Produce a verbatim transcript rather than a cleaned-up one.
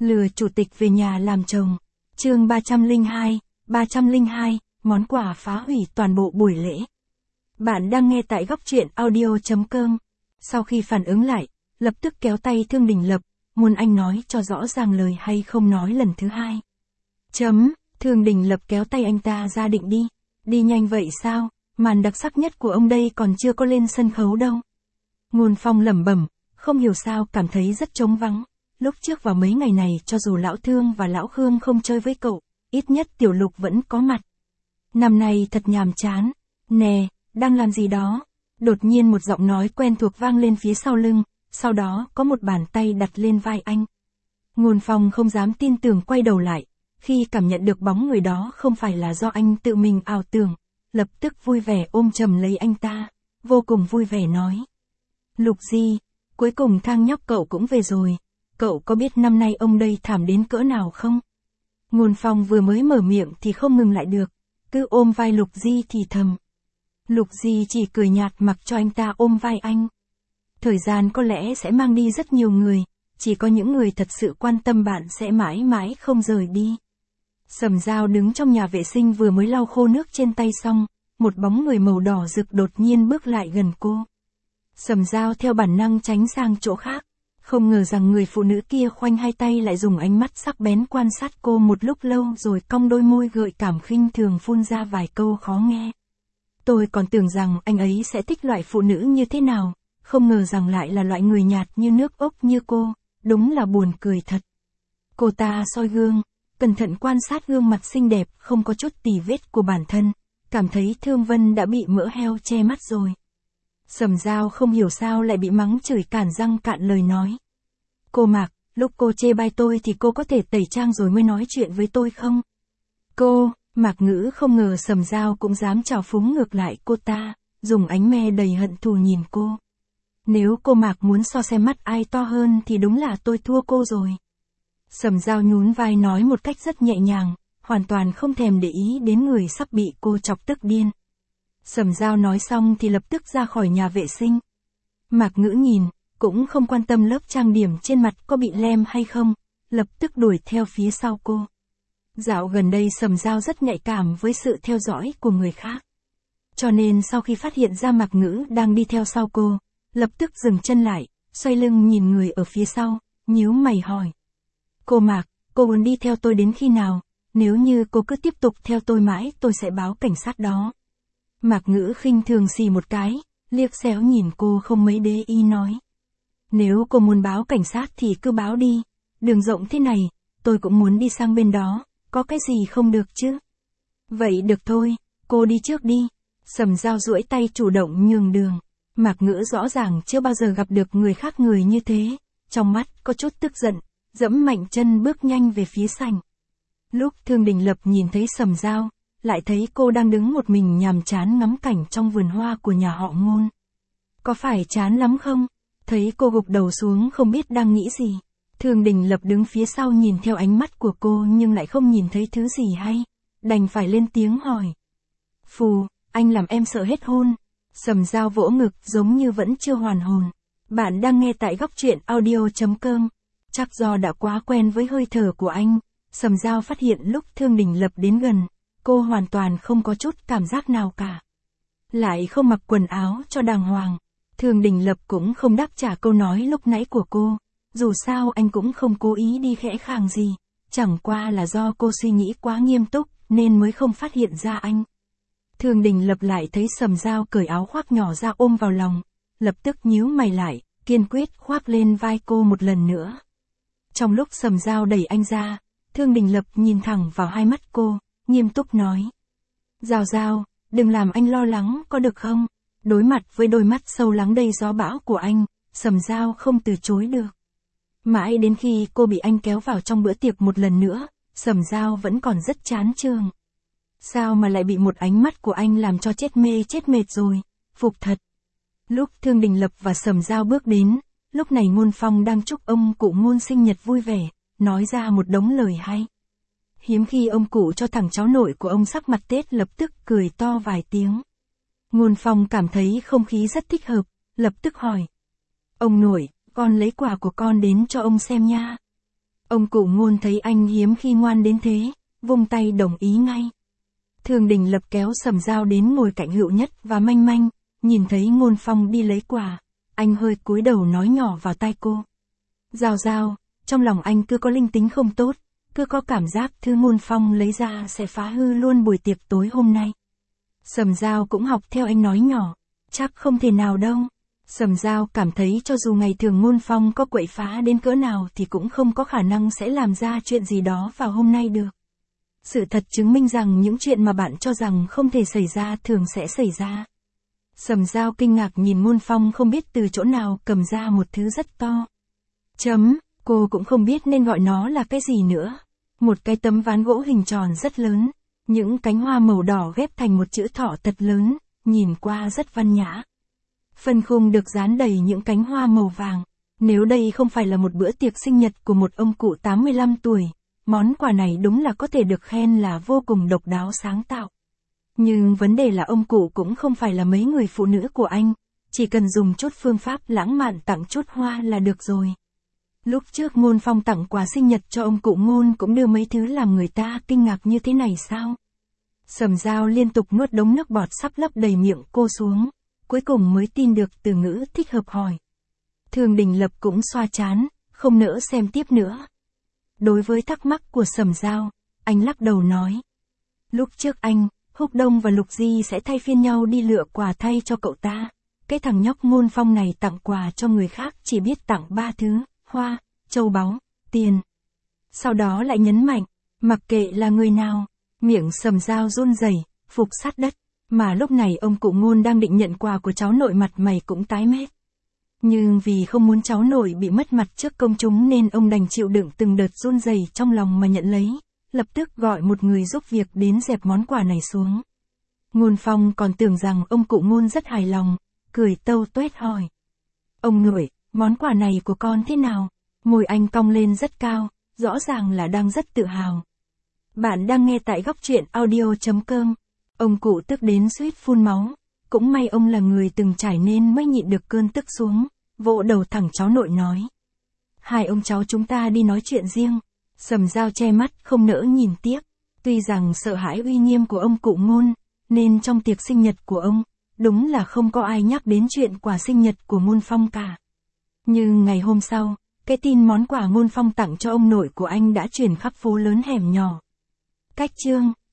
Lừa chủ tịch về nhà làm chồng. Chương ba trăm lẻ hai, ba trăm lẻ hai, món quà phá hủy toàn bộ buổi lễ. Bạn đang nghe tại góc truyện audio chấm com. Sau khi phản ứng lại, lập tức kéo tay Thương Đình Lập, muốn anh nói cho rõ ràng lời hay không nói lần thứ hai. Chấm, Thương Đình Lập kéo tay anh ta ra định đi. Đi nhanh vậy sao, màn đặc sắc nhất của ông đây còn chưa có lên sân khấu đâu. Ngôn Phong lẩm bẩm, không hiểu sao cảm thấy rất trống vắng. Lúc trước vào mấy ngày này cho dù lão Thương và lão Khương không chơi với cậu, ít nhất Tiểu Lục vẫn có mặt. Năm nay thật nhàm chán. Nè, đang làm gì đó? Đột nhiên một giọng nói quen thuộc vang lên phía sau lưng, sau đó có một bàn tay đặt lên vai anh. Ngôn Phong không dám tin tưởng quay đầu lại, khi cảm nhận được bóng người đó không phải là do anh tự mình ảo tưởng, lập tức vui vẻ ôm chầm lấy anh ta, vô cùng vui vẻ nói. Lục Di, cuối cùng thang nhóc cậu cũng về rồi, cậu có biết năm nay ông đây thảm đến cỡ nào không? Ngôn Phong vừa mới mở miệng thì không ngừng lại được, cứ ôm vai Lục Di thì thầm. Lục Di chỉ cười nhạt mặc cho anh ta ôm vai anh. Thời gian có lẽ sẽ mang đi rất nhiều người, chỉ có những người thật sự quan tâm bạn sẽ mãi mãi không rời đi. Sầm Dao đứng trong nhà vệ sinh vừa mới lau khô nước trên tay xong, một bóng người màu đỏ rực đột nhiên bước lại gần cô. Sầm Dao theo bản năng tránh sang chỗ khác, không ngờ rằng người phụ nữ kia khoanh hai tay lại dùng ánh mắt sắc bén quan sát cô một lúc lâu rồi cong đôi môi gợi cảm khinh thường phun ra vài câu khó nghe. Tôi còn tưởng rằng anh ấy sẽ thích loại phụ nữ như thế nào, không ngờ rằng lại là loại người nhạt như nước ốc như cô, đúng là buồn cười thật. Cô ta soi gương, cẩn thận quan sát gương mặt xinh đẹp không có chút tì vết của bản thân, cảm thấy Thương Vân đã bị mỡ heo che mắt rồi. Sầm Dao không hiểu sao lại bị mắng chửi cản răng cạn lời nói. Cô Mạc, lúc cô chê bai tôi thì cô có thể tẩy trang rồi mới nói chuyện với tôi không? Cô, Mạc Ngữ không ngờ Sầm Dao cũng dám trào phúng ngược lại cô ta, dùng ánh me đầy hận thù nhìn cô. Nếu cô Mạc muốn so xem mắt ai to hơn thì đúng là tôi thua cô rồi. Sầm Dao nhún vai nói một cách rất nhẹ nhàng, hoàn toàn không thèm để ý đến người sắp bị cô chọc tức điên. Sầm Dao nói xong thì lập tức ra khỏi nhà vệ sinh. Mạc Ngữ nhìn, cũng không quan tâm lớp trang điểm trên mặt có bị lem hay không, lập tức đuổi theo phía sau cô. Dạo gần đây Sầm Dao rất nhạy cảm với sự theo dõi của người khác. Cho nên sau khi phát hiện ra Mạc Ngữ đang đi theo sau cô, lập tức dừng chân lại, xoay lưng nhìn người ở phía sau, nhíu mày hỏi. Cô Mạc, cô muốn đi theo tôi đến khi nào? Nếu như cô cứ tiếp tục theo tôi mãi tôi sẽ báo cảnh sát đó. Mạc Ngữ khinh thường xì một cái, liếc xéo nhìn cô không mấy để ý nói. Nếu cô muốn báo cảnh sát thì cứ báo đi, đường rộng thế này, tôi cũng muốn đi sang bên đó, có cái gì không được chứ? Vậy được thôi, cô đi trước đi. Sầm Dao duỗi tay chủ động nhường đường. Mạc Ngữ rõ ràng chưa bao giờ gặp được người khác người như thế, trong mắt có chút tức giận, dẫm mạnh chân bước nhanh về phía sảnh. Lúc Thương Đình Lập nhìn thấy Sầm Dao, lại thấy cô đang đứng một mình nhàm chán ngắm cảnh trong vườn hoa của nhà họ Ngôn. Có phải chán lắm không? Thấy cô gục đầu xuống không biết đang nghĩ gì. Thương Đình Lập đứng phía sau nhìn theo ánh mắt của cô nhưng lại không nhìn thấy thứ gì hay, đành phải lên tiếng hỏi. Phù, anh làm em sợ hết hôn. Sầm Dao vỗ ngực giống như vẫn chưa hoàn hồn. Bạn đang nghe tại góc truyện audio chấm com. Chắc do đã quá quen với hơi thở của anh, Sầm Dao phát hiện lúc Thương Đình Lập đến gần, cô hoàn toàn không có chút cảm giác nào cả. Lại không mặc quần áo cho đàng hoàng. Thương Đình Lập cũng không đáp trả câu nói lúc nãy của cô, dù sao anh cũng không cố ý đi khẽ khàng gì, chẳng qua là do cô suy nghĩ quá nghiêm túc nên mới không phát hiện ra anh. Thương Đình Lập lại thấy Sầm Dao cởi áo khoác nhỏ ra ôm vào lòng, lập tức nhíu mày lại, kiên quyết khoác lên vai cô một lần nữa. Trong lúc Sầm Dao đẩy anh ra, Thương Đình Lập nhìn thẳng vào hai mắt cô, nghiêm túc nói. Dao Dao, đừng làm anh lo lắng có được không? Đối mặt với đôi mắt sâu lắng đầy gió bão của anh, Sầm Dao không từ chối được. Mãi đến khi cô bị anh kéo vào trong bữa tiệc một lần nữa, Sầm Dao vẫn còn rất chán chường. Sao mà lại bị một ánh mắt của anh làm cho chết mê chết mệt rồi, phục thật. Lúc Thương Đình Lập và Sầm Dao bước đến, lúc này Ngôn Phong đang chúc ông cụ Ngôn sinh nhật vui vẻ, nói ra một đống lời hay. Hiếm khi ông cụ cho thằng cháu nội của ông sắc mặt Tết lập tức cười to vài tiếng. Ngôn Phong cảm thấy không khí rất thích hợp, lập tức hỏi. Ông nội, con lấy quà của con đến cho ông xem nha. Ông cụ Ngôn thấy anh hiếm khi ngoan đến thế, vung tay đồng ý ngay. Thường Đình Lập kéo Sầm Dao đến ngồi cạnh Hữu Nhất và Manh Manh, nhìn thấy Ngôn Phong đi lấy quà, anh hơi cúi đầu nói nhỏ vào tai cô. Dao Dao, trong lòng anh cứ có linh tính không tốt, cứ có cảm giác thứ Ngôn Phong lấy ra sẽ phá hư luôn buổi tiệc tối hôm nay. Sầm Dao cũng học theo anh nói nhỏ, chắc không thể nào đâu. Sầm Dao cảm thấy cho dù ngày thường Ngôn Phong có quậy phá đến cỡ nào thì cũng không có khả năng sẽ làm ra chuyện gì đó vào hôm nay được. Sự thật chứng minh rằng những chuyện mà bạn cho rằng không thể xảy ra thường sẽ xảy ra. Sầm Dao kinh ngạc nhìn Ngôn Phong không biết từ chỗ nào cầm ra một thứ rất to. Chấm, cô cũng không biết nên gọi nó là cái gì nữa. Một cái tấm ván gỗ hình tròn rất lớn, những cánh hoa màu đỏ ghép thành một chữ thọ thật lớn, nhìn qua rất văn nhã. Phần khung được dán đầy những cánh hoa màu vàng. Nếu đây không phải là một bữa tiệc sinh nhật của một ông cụ tám mươi lăm tuổi, món quà này đúng là có thể được khen là vô cùng độc đáo sáng tạo. Nhưng vấn đề là ông cụ cũng không phải là mấy người phụ nữ của anh, chỉ cần dùng chút phương pháp lãng mạn tặng chút hoa là được rồi. Lúc trước Ngôn Phong tặng quà sinh nhật cho ông cụ Ngôn cũng đưa mấy thứ làm người ta kinh ngạc như thế này sao? Sầm Dao liên tục nuốt đống nước bọt sắp lấp đầy miệng cô xuống, cuối cùng mới tin được từ ngữ thích hợp hỏi. Thường Đình Lập cũng xoa trán, không nỡ xem tiếp nữa. Đối với thắc mắc của Sầm Dao, anh lắc đầu nói. Lúc trước anh, Húc Đông và Lục Di sẽ thay phiên nhau đi lựa quà thay cho cậu ta. Cái thằng nhóc Ngôn Phong này tặng quà cho người khác chỉ biết tặng ba thứ, hoa, châu báu, tiền. Sau đó lại nhấn mạnh, mặc kệ là người nào, miệng Sầm Dao run rẩy, phục sát đất. Mà lúc này ông cụ Ngôn đang định nhận quà của cháu nội mặt mày cũng tái mét. Nhưng vì không muốn cháu nội bị mất mặt trước công chúng nên ông đành chịu đựng từng đợt run rẩy trong lòng mà nhận lấy, lập tức gọi một người giúp việc đến dẹp món quà này xuống. Ngôn Phong còn tưởng rằng ông cụ Ngôn rất hài lòng, cười tâu tuét hỏi. Ông nội, món quà này của con thế nào? Môi anh cong lên rất cao, rõ ràng là đang rất tự hào. Bạn đang nghe tại góc truyện audio chấm com. Ông cụ tức đến suýt phun máu, cũng may ông là người từng trải nên mới nhịn được cơn tức xuống, vỗ đầu thẳng cháu nội nói. Hai ông cháu chúng ta đi nói chuyện riêng. Sầm Dao che mắt không nỡ nhìn tiếp, tuy rằng sợ hãi uy nghiêm của ông cụ Ngôn, nên trong tiệc sinh nhật của ông, đúng là không có ai nhắc đến chuyện quà sinh nhật của Ngôn Phong cả. Nhưng ngày hôm sau, cái tin món quà Ngôn Phong tặng cho ông nội của anh đã truyền khắp phố lớn hẻm nhỏ. Cách chương